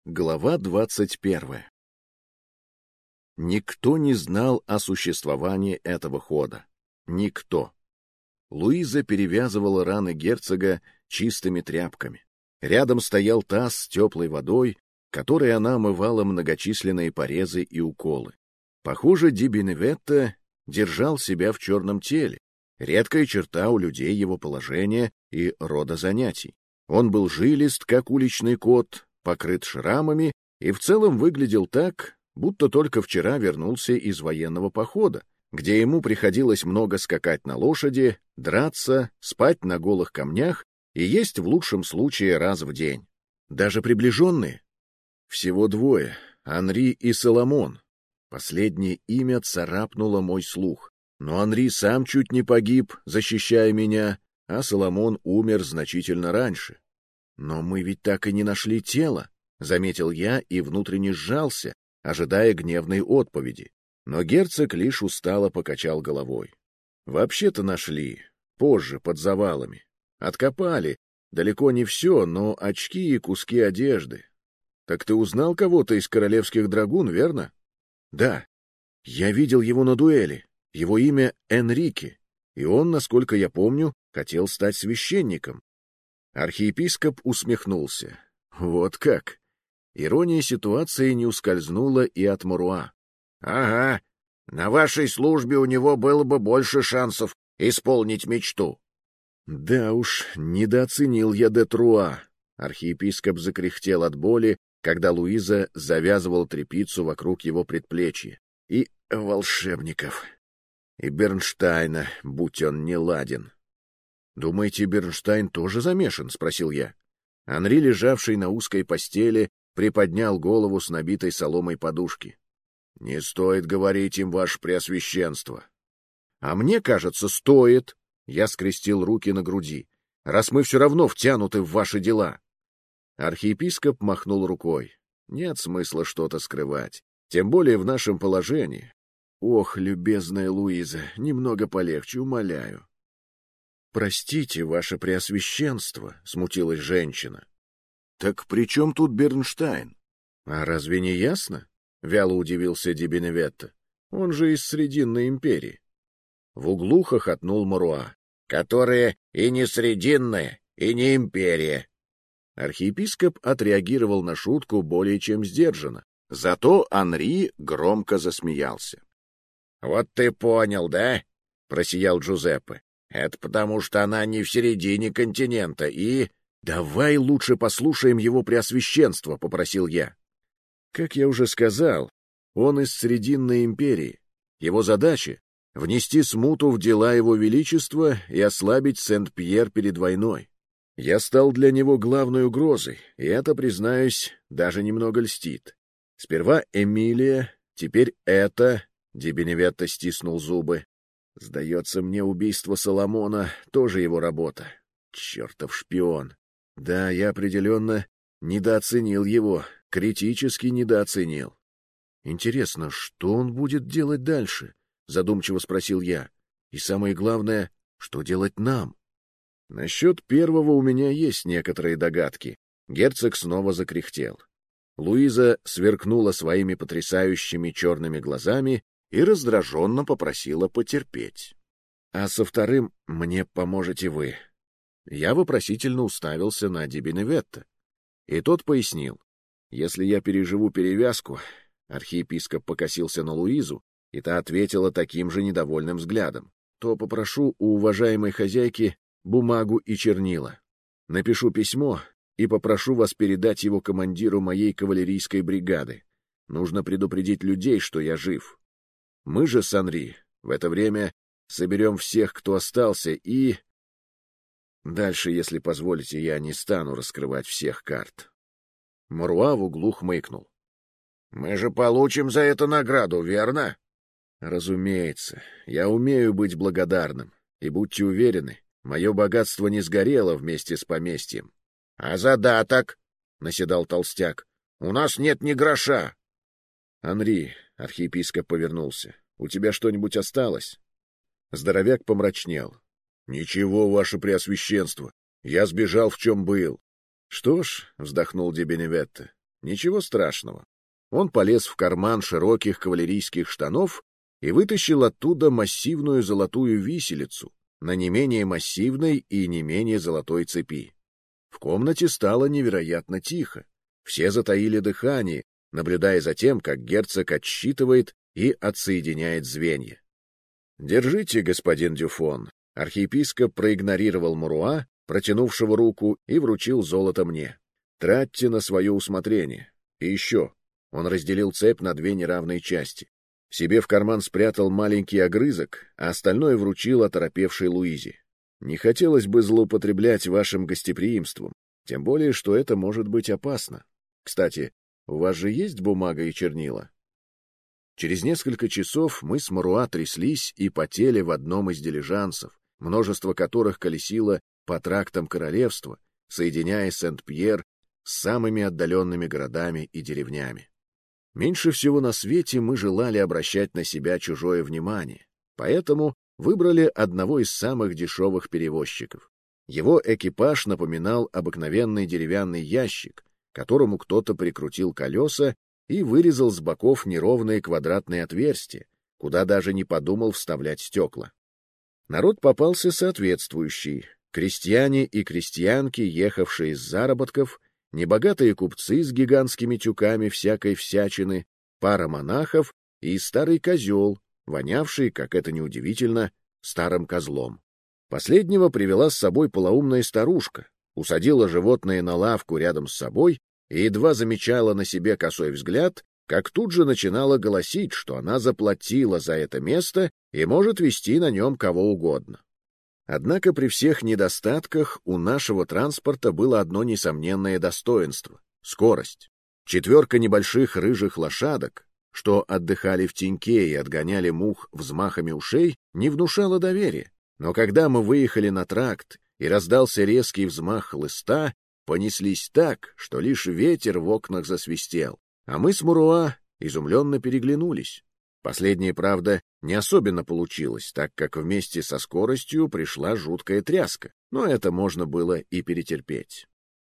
Глава 21. Никто не знал о существовании этого хода. Никто. Луиза перевязывала раны герцога чистыми тряпками. Рядом стоял таз с теплой водой, которой она омывала многочисленные порезы и уколы. Похоже, Ди Беневетто держал себя в черном теле. Редкая черта у людей его положения и рода занятий. Он был жилист, как уличный кот, покрыт шрамами и в целом выглядел так, будто только вчера вернулся из военного похода, где ему приходилось много скакать на лошади, драться, спать на голых камнях и есть в лучшем случае раз в день. Даже приближенные? Всего двое — Анри и Соломон. Последнее имя царапнуло мой слух. Но Анри сам чуть не погиб, защищая меня, а Соломон умер значительно раньше. «Но мы ведь так и не нашли тело», — заметил я и внутренне сжался, ожидая гневной отповеди. Но герцог лишь устало покачал головой. «Вообще-то нашли. Позже, под завалами. Откопали. Далеко не все, но очки и куски одежды. Так ты узнал кого-то из королевских драгун, верно?» «Да. Я видел его на дуэли. Его имя Энрике, и он, насколько я помню, хотел стать священником». Архиепископ усмехнулся. Вот как! Ирония ситуации не ускользнула и от Моруа. — Ага, на вашей службе у него было бы больше шансов исполнить мечту. — Да уж, недооценил я де Труа. Архиепископ закряхтел от боли, когда Луиза завязывала тряпицу вокруг его предплечья. И волшебников. И Бернштейна, будь он неладен. «Думаете, Бернштейн тоже замешан?» — спросил я. Анри, лежавший на узкой постели, приподнял голову с набитой соломой подушки. «Не стоит говорить им, ваше преосвященство». «А мне кажется, стоит», — я скрестил руки на груди, «раз мы все равно втянуты в ваши дела». Архиепископ махнул рукой. «Нет смысла что-то скрывать, тем более в нашем положении. Ох, любезная Луиза, немного полегче, умоляю». «Простите, ваше преосвященство», — смутилась женщина. «Так при чем тут Бернштейн?» «А разве не ясно?» — вяло удивился Ди Беневетто. «Он же из Срединной империи». В углу хохотнул Моруа. «Которые и не Срединная, и не империя». Архиепископ отреагировал на шутку более чем сдержанно. Зато Анри громко засмеялся. «Вот ты понял, да?» — просиял Джузеппе. «Это потому, что она не в середине континента и...» «Давай лучше послушаем его преосвященство», — попросил я. Как я уже сказал, он из Срединной империи. Его задача — внести смуту в дела его величества и ослабить Сент-Пьер перед войной. Я стал для него главной угрозой, и это, признаюсь, даже немного льстит. Сперва Эмилия, теперь это... Ди Беневетто стиснул зубы. Сдается мне, убийство Соломона — тоже его работа. Чертов шпион. Да, я определенно недооценил его, критически недооценил. Интересно, что он будет делать дальше? Задумчиво спросил я. И самое главное, что делать нам? Насчет первого у меня есть некоторые догадки. Герцог снова закряхтел. Луиза сверкнула своими потрясающими черными глазами и раздраженно попросила потерпеть. «А со вторым мне поможете вы». Я вопросительно уставился на Ди Беневетто. И тот пояснил. «Если я переживу перевязку...» Архиепископ покосился на Луизу, и та ответила таким же недовольным взглядом. «То попрошу у уважаемой хозяйки бумагу и чернила. Напишу письмо и попрошу вас передать его командиру моей кавалерийской бригады. Нужно предупредить людей, что я жив. Мы же с Анри в это время соберем всех, кто остался, и... Дальше, если позволите, я не стану раскрывать всех карт». Моруа в углу хмыкнул. «Мы же получим за это награду, верно?» «Разумеется. Я умею быть благодарным. И будьте уверены, мое богатство не сгорело вместе с поместьем». «А задаток?» — наседал толстяк. «У нас нет ни гроша». «Анри», — архиепископ повернулся, — «у тебя что-нибудь осталось?» Здоровяк помрачнел. «Ничего, ваше преосвященство. Я сбежал, в чем был». «Что ж», — вздохнул Ди Беневетто, Ничего страшного. Он полез в карман широких кавалерийских штанов и вытащил оттуда массивную золотую виселицу на не менее массивной и не менее золотой цепи. В комнате стало невероятно тихо. Все затаили дыхание, наблюдая за тем, как герцог отсчитывает и отсоединяет звенья. «Держите, господин Дюфон». Архиепископ проигнорировал Муруа, протянувшего руку, и вручил золото мне. «Тратьте на свое усмотрение. И еще». Он разделил цепь на две неравные части. Себе в карман спрятал маленький огрызок, а остальное вручил оторопевшей Луизе. «Не хотелось бы злоупотреблять вашим гостеприимством, тем более, что это может быть опасно. Кстати, у вас же есть бумага и чернила?» Через несколько часов мы с Муруа тряслись и потели в одном из дилижансов, множество которых колесило по трактам королевства, соединяя Сент-Пьер с самыми отдаленными городами и деревнями. Меньше всего на свете мы желали обращать на себя чужое внимание, поэтому выбрали одного из самых дешевых перевозчиков. Его экипаж напоминал обыкновенный деревянный ящик, к которому кто-то прикрутил колеса и вырезал с боков неровные квадратные отверстия, куда даже не подумал вставлять стекла. Народ попался соответствующий: крестьяне и крестьянки, ехавшие из заработков, небогатые купцы с гигантскими тюками всякой всячины, пара монахов и старый козел, вонявший, как это неудивительно, старым козлом. Последнего привела с собой полоумная старушка, усадила животное на лавку рядом с собой и едва замечала на себе косой взгляд, как тут же начинала голосить, что она заплатила за это место и может везти на нем кого угодно. Однако при всех недостатках у нашего транспорта было одно несомненное достоинство — скорость. 4 небольших рыжих лошадок, что отдыхали в теньке и отгоняли мух взмахами ушей, не внушало доверия. Но когда мы выехали на тракт и раздался резкий взмах хлыста, понеслись так, что лишь ветер в окнах засвистел, а мы с Муруа изумленно переглянулись. Последнее, правда, не особенно получилось, так как вместе со скоростью пришла жуткая тряска, но это можно было и перетерпеть.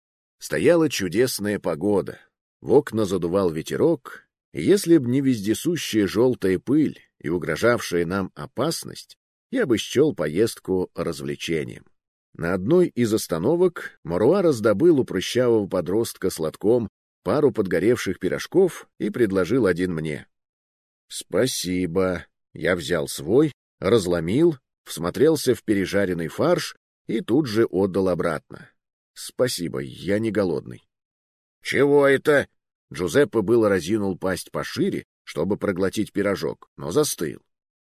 Стояла чудесная погода, в окна задувал ветерок, и если б не вездесущая желтая пыль и угрожавшая нам опасность, я бы счел поездку развлечением. На одной из остановок Муруа раздобыл у прыщавого подростка с лотком пару подгоревших пирожков и предложил один мне. «Спасибо». Я взял свой, разломил, всмотрелся в пережаренный фарш и тут же отдал обратно. «Спасибо, я не голодный». «Чего это?» Джузеппе было разинул пасть пошире, чтобы проглотить пирожок, но застыл.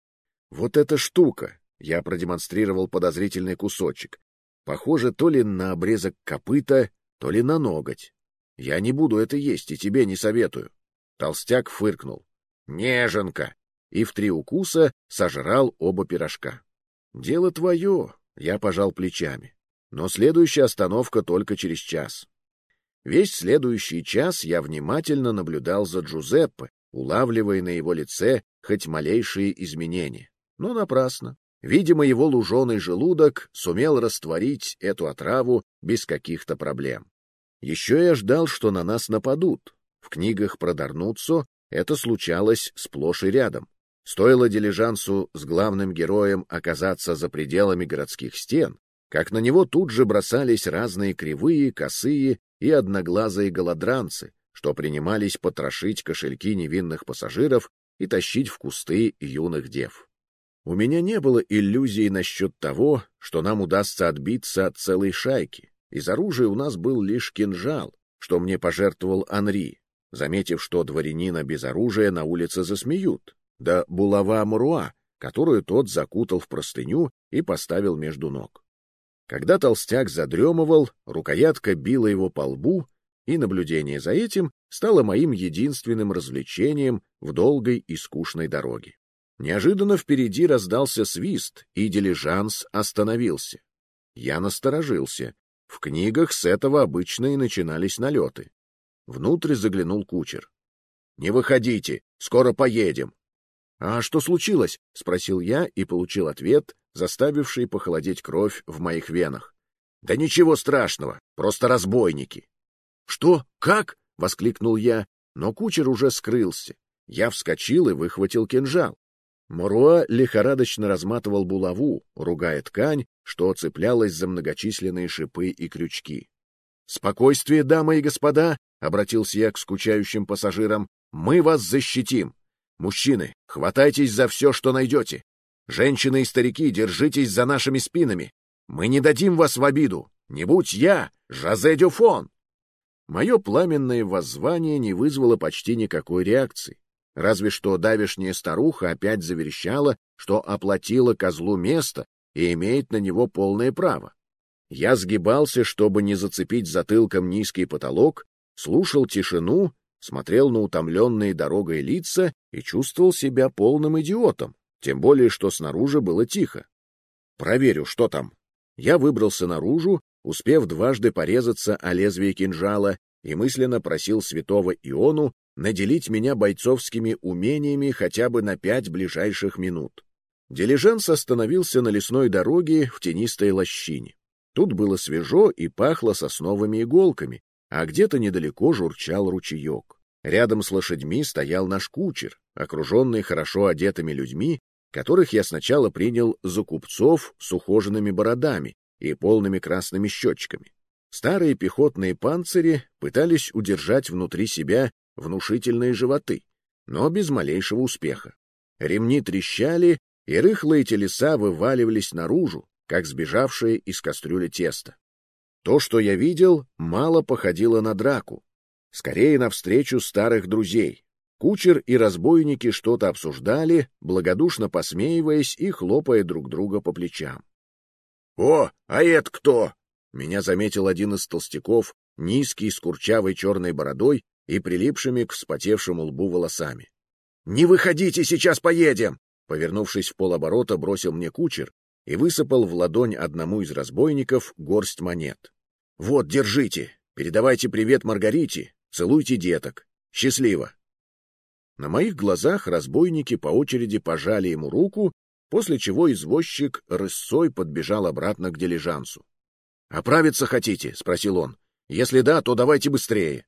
«Вот эта штука!» — я продемонстрировал подозрительный кусочек. Похоже то ли на обрезок копыта, то ли на ноготь. Я не буду это есть и тебе не советую. Толстяк фыркнул. «Неженка!» и в 3 укуса сожрал оба пирожка. «Дело твое», — я пожал плечами. «Но следующая остановка только через час». Весь следующий час я внимательно наблюдал за Джузеппе, улавливая на его лице хоть малейшие изменения. Но напрасно. Видимо, его луженый желудок сумел растворить эту отраву без каких-то проблем. Еще я ждал, что на нас нападут. В книгах про Дарнуццо это случалось сплошь и рядом. Стоило дилижансу с главным героем оказаться за пределами городских стен, как на него тут же бросались разные кривые, косые и одноглазые голодранцы, что принимались потрошить кошельки невинных пассажиров и тащить в кусты юных дев. У меня не было иллюзий насчет того, что нам удастся отбиться от целой шайки. Из оружия у нас был лишь кинжал, что мне пожертвовал Анри, заметив, что дворянина без оружия на улице засмеют, да булава Муруа, которую тот закутал в простыню и поставил между ног. Когда толстяк задремывал, рукоятка била его по лбу, и наблюдение за этим стало моим единственным развлечением в долгой и скучной дороге. Неожиданно впереди раздался свист, и дилижанс остановился. Я насторожился. В книгах с этого обычно и начинались налеты. Внутрь заглянул кучер. «Не выходите, скоро поедем». «А что случилось?» — спросил я и получил ответ, заставивший похолодеть кровь в моих венах. «Да ничего страшного, просто разбойники». «Что? Как?» — — воскликнул я, но кучер уже скрылся. Я вскочил и выхватил кинжал. Маруа лихорадочно разматывал булаву, ругая ткань, что цеплялась за многочисленные шипы и крючки. — Спокойствие, дамы и господа! — обратился я к скучающим пассажирам. — Мы вас защитим! Мужчины, хватайтесь за все, что найдете! Женщины и старики, держитесь за нашими спинами! Мы не дадим вас в обиду! Не будь я, Жозе Дюфон! Мое пламенное воззвание не вызвало почти никакой реакции. Разве что давешняя старуха опять заверещала, что оплатила козлу место и имеет на него полное право. Я сгибался, чтобы не зацепить затылком низкий потолок, слушал тишину, смотрел на утомленные дорогой лица и чувствовал себя полным идиотом, тем более, что снаружи было тихо. Проверю, что там. Я выбрался наружу, успев дважды порезаться о лезвие кинжала, и мысленно просил святого Иону наделить меня бойцовскими умениями хотя бы на 5 ближайших минут. Дилижанс остановился на лесной дороге в тенистой лощине. Тут было свежо и пахло сосновыми иголками, а где-то недалеко журчал ручеек. Рядом с лошадьми стоял наш кучер, окруженный хорошо одетыми людьми, которых я сначала принял за купцов с ухоженными бородами и полными красными щечками. Старые пехотные панцири пытались удержать внутри себя внушительные животы, но без малейшего успеха. Ремни трещали, и рыхлые телеса вываливались наружу, как сбежавшие из кастрюли тесто. То, что я видел, мало походило на драку, скорее на встречу старых друзей. Кучер и разбойники что-то обсуждали, благодушно посмеиваясь и хлопая друг друга по плечам. — О, а это кто? — меня заметил один из толстяков, низкий, с курчавой черной бородой и прилипшими к вспотевшему лбу волосами. — Не выходите, сейчас поедем! — повернувшись в полоборота, бросил мне кучер и высыпал в ладонь одному из разбойников горсть монет. — Вот, держите, передавайте привет Маргарите, целуйте деток. Счастливо! На моих глазах разбойники по очереди пожали ему руку, после чего извозчик рысцой подбежал обратно к дилижансу. — Оправиться хотите? — спросил он. — Если да, то давайте быстрее.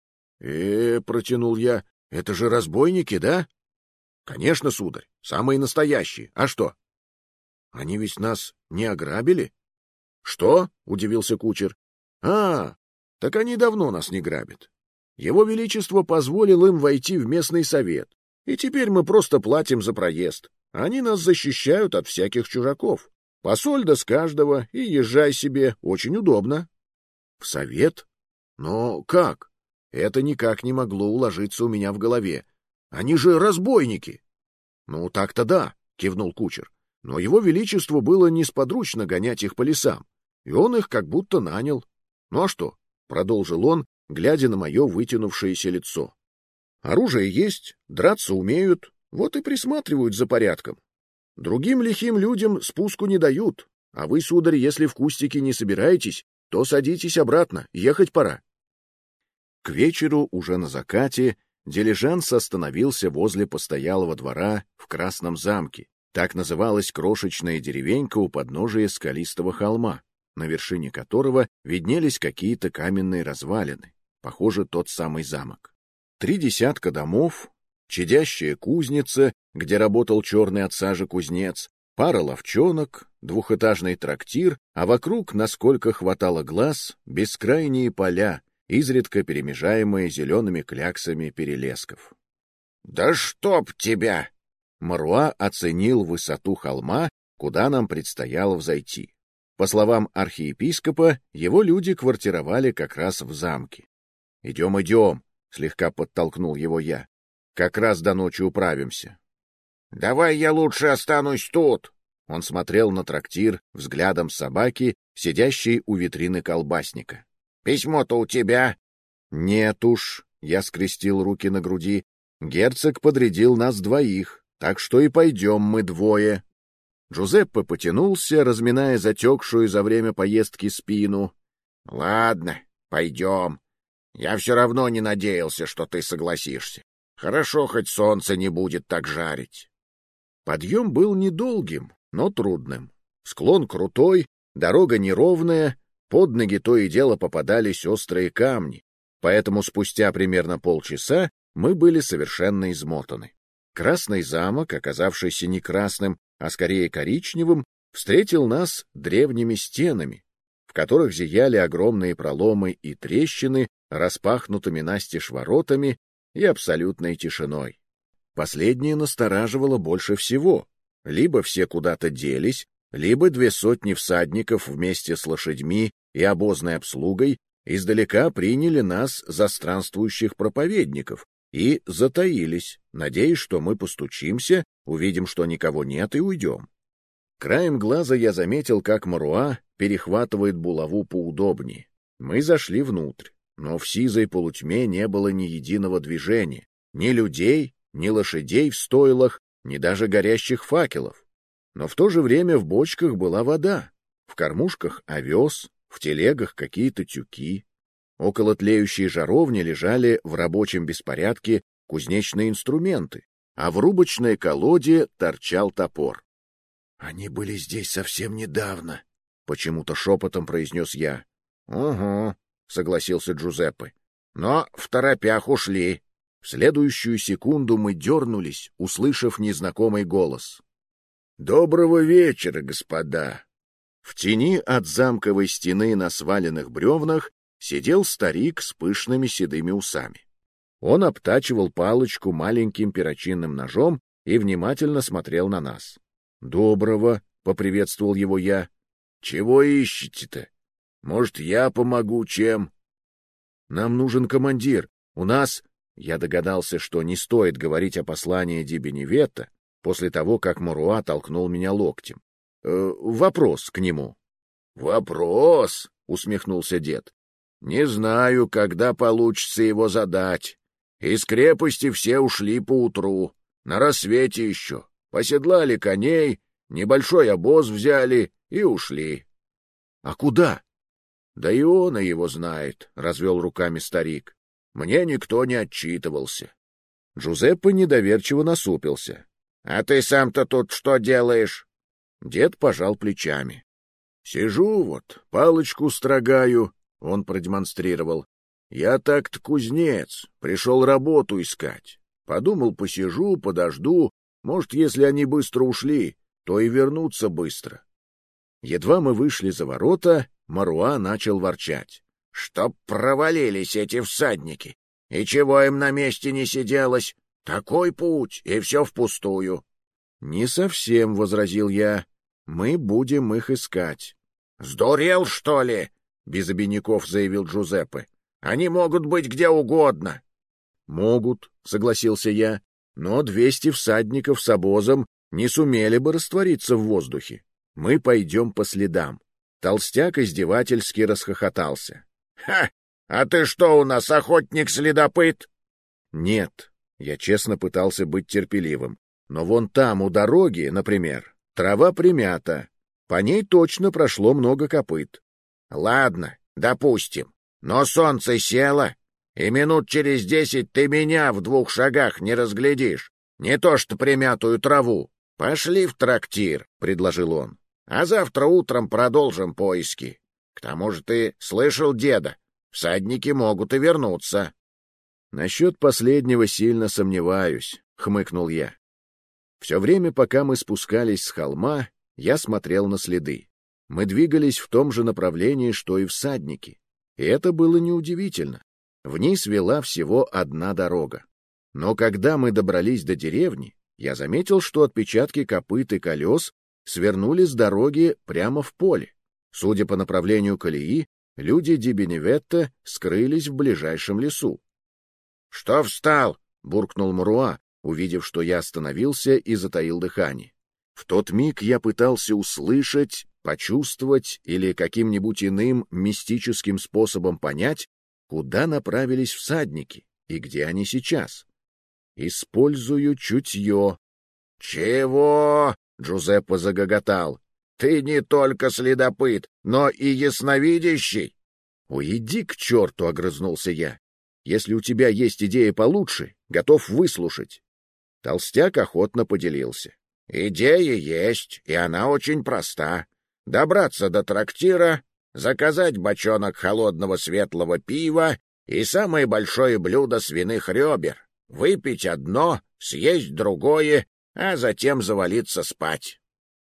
— протянул я, — это же разбойники, да? — Конечно, сударь, самые настоящие. А что? — Они ведь нас не ограбили? — Что? — удивился кучер. — Так они давно нас не грабят. Его Величество позволил им войти в местный совет, и теперь мы просто платим за проезд. Они нас защищают от всяких чужаков. Посольда с каждого, и езжай себе, очень удобно. — В совет? Но как? Это никак не могло уложиться у меня в голове. Они же разбойники. — Ну, так-то да, — кивнул кучер. Но его Величеству было несподручно гонять их по лесам, и он их как будто нанял. Ну а что? — продолжил он, глядя на мое вытянувшееся лицо. Оружие есть, драться умеют, вот и присматривают за порядком. Другим лихим людям спуску не дают, а вы, сударь, если в кустике не собираетесь, то садитесь обратно, ехать пора. К вечеру, уже на закате, дилижанс остановился возле постоялого двора в Красном замке. Так называлась крошечная деревенька у подножия скалистого холма, на вершине которого виднелись какие-то каменные развалины, похоже, тот самый замок. 3 десятка домов, чадящая кузница, где работал черный от сажи кузнец, пара ловчонок, 2-этажный трактир, а вокруг, насколько хватало глаз, бескрайние поля, изредка перемежаемые зелеными кляксами перелесков. — Да чтоб тебя! Маруа оценил высоту холма, куда нам предстояло взойти. По словам архиепископа, его люди квартировали как раз в замке. — Идем, идем, — слегка подтолкнул его я. — Как раз до ночи управимся. — Давай я лучше останусь тут. Он смотрел на трактир взглядом собаки, сидящей у витрины колбасника. — Письмо-то у тебя? — Нет уж, — я скрестил руки на груди. Герцог подрядил нас 2, так что и пойдем мы 2. Джузеппе потянулся, разминая затекшую за время поездки спину. — Ладно, пойдем. Я все равно не надеялся, что ты согласишься. Хорошо, хоть солнце не будет так жарить. Подъем был недолгим, но трудным. Склон крутой, дорога неровная, под ноги то и дело попадались острые камни. поэтому спустя примерно полчаса мы были совершенно измотаны. Красный замок, оказавшийся не красным, а скорее коричневым, встретил нас древними стенами, в которых зияли огромные проломы и трещины, распахнутыми настежь воротами и абсолютной тишиной. Последнее настораживало больше всего. Либо все куда-то делись, либо 200 всадников вместе с лошадьми и обозной обслугой издалека приняли нас за странствующих проповедников и затаились, надеясь, что мы постучимся, увидим, что никого нет, и уйдем. Краем глаза я заметил, как Маруа перехватывает булаву поудобнее. Мы зашли внутрь, но в сизой полутьме не было ни единого движения, ни людей, ни лошадей в стойлах, ни даже горящих факелов. Но в то же время в бочках была вода, в кормушках овес, в телегах какие-то тюки. Около тлеющей жаровни лежали в рабочем беспорядке кузнечные инструменты, а в рубочной колоде торчал топор. — Они были здесь совсем недавно, — почему-то шепотом произнес я. — Угу, — согласился Джузеппе. — Но второпях ушли. В следующую секунду мы дернулись, услышав незнакомый голос. — Доброго вечера, господа! В тени от замковой стены на сваленных бревнах сидел старик с пышными седыми усами. Он обтачивал палочку маленьким перочинным ножом и внимательно смотрел на нас. — Доброго! — поприветствовал его я. — Чего ищете-то? Может, я помогу чем? — Нам нужен командир. У нас... Я догадался, что не стоит говорить о послании Ди Беневетто после того, как Маруа толкнул меня локтем. Вопрос к нему. — Вопрос? — усмехнулся дед. — Не знаю, когда получится его задать. Из крепости все ушли поутру, на рассвете еще. Поседлали коней, небольшой обоз взяли и ушли. — А куда? — Да и он его знает, — развел руками старик. Мне никто не отчитывался. Джузеппе недоверчиво насупился. — А ты сам-то тут что делаешь? Дед пожал плечами. — Сижу вот, палочку строгаю, — он продемонстрировал. — Я так-то кузнец, пришел работу искать. Подумал, посижу, подожду, может, если они быстро ушли, то и вернутся быстро. Едва мы вышли за ворота, Маруа начал ворчать. Чтоб провалились эти всадники! И чего им на месте не сиделось? Такой путь, и все впустую. — Не совсем, — возразил я. — Мы будем их искать. — Сдурел, что ли? — без обиняков заявил Джузеппе. — Они могут быть где угодно. — Могут, — согласился я, — но 200 всадников с обозом не сумели бы раствориться в воздухе. Мы пойдем по следам. Толстяк издевательски расхохотался. — Ха! А ты что у нас, охотник-следопыт? — Нет, я честно пытался быть терпеливым. Но вон там, у дороги, например, трава примята. По ней точно прошло много копыт. — Ладно, допустим. Но солнце село, и минут через 10 ты меня в 2 шагах не разглядишь. Не то что примятую траву. — Пошли в трактир, — предложил он. — А завтра утром продолжим поиски. К тому же ты слышал деда? Всадники могут и вернуться. — Насчет последнего сильно сомневаюсь, — хмыкнул я. Все время, пока мы спускались с холма, я смотрел на следы. Мы двигались в том же направлении, что и всадники. И это было неудивительно. Вниз вела всего одна дорога. Но когда мы добрались до деревни, я заметил, что отпечатки копыт и колес свернули с дороги прямо в поле. Судя по направлению колеи, люди Ди Беневетто скрылись в ближайшем лесу. — Что встал? — буркнул Маруа, увидев, что я остановился и затаил дыхание. В тот миг я пытался услышать, почувствовать или каким-нибудь иным мистическим способом понять, куда направились всадники и где они сейчас. Использую чутье. — Чего? — Джузеппе загоготал. — Ты не только следопыт, но и ясновидящий. — Уйди к черту, — огрызнулся я. — Если у тебя есть идея получше, готов выслушать. Толстяк охотно поделился. — Идея есть, и она очень проста. Добраться до трактира, заказать бочонок холодного светлого пива И самое большое блюдо свиных ребер. Выпить одно, съесть другое, а затем завалиться спать.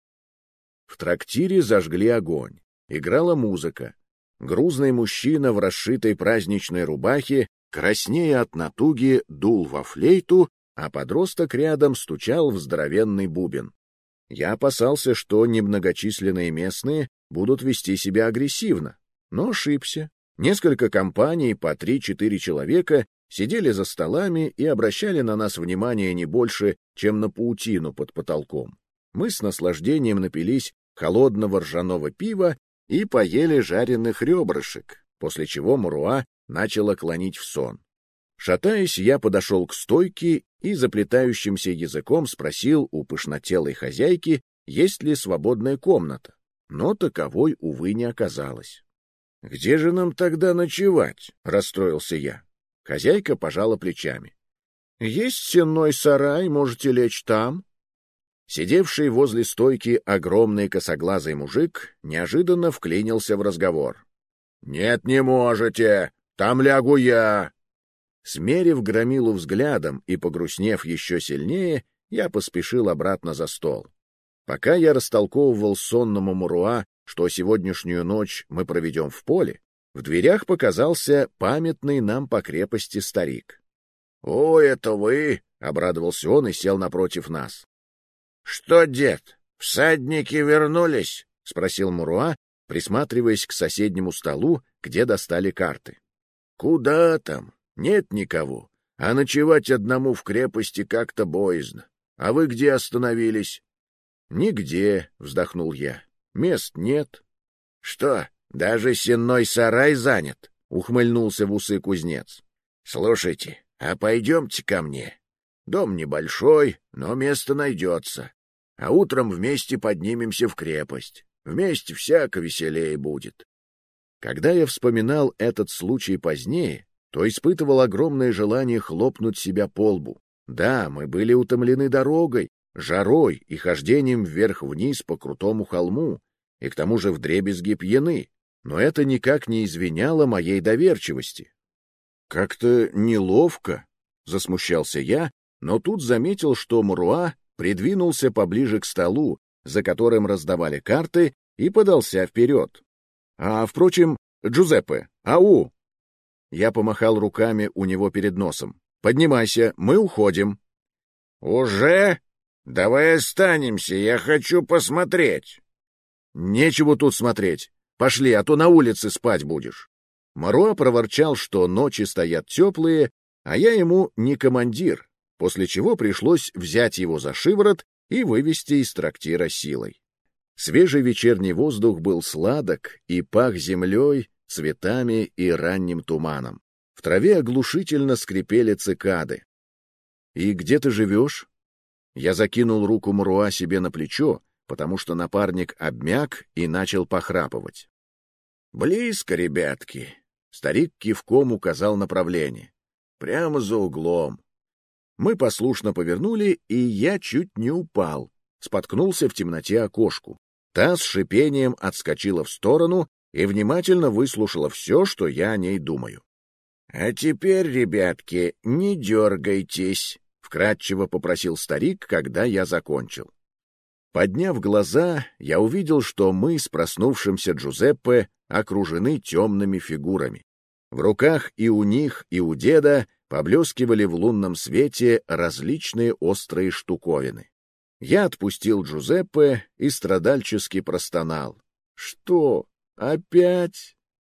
В трактире зажгли огонь. Играла музыка. Грузный мужчина в расшитой праздничной рубахе, краснея от натуги, дул во флейту, а подросток рядом стучал в здоровенный бубен. Я опасался, что немногочисленные местные будут вести себя агрессивно, но ошибся. Несколько компаний по 3-4 человека сидели за столами и обращали на нас внимание не больше, чем на паутину под потолком. Мы с наслаждением напились холодного ржаного пива и поели жареных ребрышек, после чего Муруа начала клонить в сон. Шатаясь, я подошел к стойке и заплетающимся языком спросил у пышнотелой хозяйки, есть ли свободная комната, но таковой, увы, не оказалось. — Где же нам тогда ночевать? — расстроился я. Хозяйка пожала плечами. — Есть сенной сарай, можете лечь там. Сидевший возле стойки огромный косоглазый мужик неожиданно вклинился в разговор. — Нет, не можете, там лягу я. Смерив громилу взглядом и погрустнев еще сильнее, я поспешил обратно за стол. Пока я растолковывал сонному Муруа, что сегодняшнюю ночь мы проведем в поле, в дверях показался памятный нам по крепости старик. — О, это вы! — обрадовался он и сел напротив нас. — Что, дед, всадники вернулись? — спросил Муруа, присматриваясь к соседнему столу, где достали карты. — Куда там? Нет никого. А ночевать одному в крепости как-то боязно. А вы где остановились? — Нигде, — вздохнул я. — Мест нет. — Что, даже сенной сарай занят? — ухмыльнулся в усы кузнец. — Слушайте, а пойдемте ко мне. Дом небольшой, но место найдется. А утром вместе поднимемся в крепость. Вместе всяко веселее будет. Когда я вспоминал этот случай позднее, то испытывал огромное желание хлопнуть себя по лбу. Да, мы были утомлены дорогой, жарой и хождением вверх-вниз по крутому холму, и к тому же вдребезги пьяны, но это никак не извиняло моей доверчивости. «Как-то неловко», — засмущался я, но тут заметил, что Муруа придвинулся поближе к столу, за которым раздавали карты, и подался вперед. Впрочем, Джузеппе, ау!» Я помахал руками у него перед носом. «Поднимайся, мы уходим». «Уже? Давай останемся, я хочу посмотреть». «Нечего тут смотреть. Пошли, а то на улице спать будешь». Муруа проворчал, что ночи стоят теплые, а я ему не командир, после чего пришлось взять его за шиворот и вывести из трактира силой. Свежий вечерний воздух был сладок и пах землей, цветами и ранним туманом. В траве оглушительно скрипели цикады. «И где ты живешь?» Я закинул руку Муруа себе на плечо, потому что напарник обмяк и начал похрапывать. «Близко, ребятки!» Старик кивком указал направление. «Прямо за углом». Мы послушно повернули, и я чуть не упал, споткнулся в темноте о кошку. Та с шипением отскочила в сторону и внимательно выслушала все, что я о ней думаю. — А теперь, ребятки, не дергайтесь, — вкратчиво попросил старик, когда я закончил. Подняв глаза, я увидел, что мы с проснувшимся Джузеппе окружены темными фигурами. В руках и у них, и у деда поблескивали в лунном свете различные острые штуковины. Я отпустил Джузеппе и страдальчески простонал. — Что? Опять?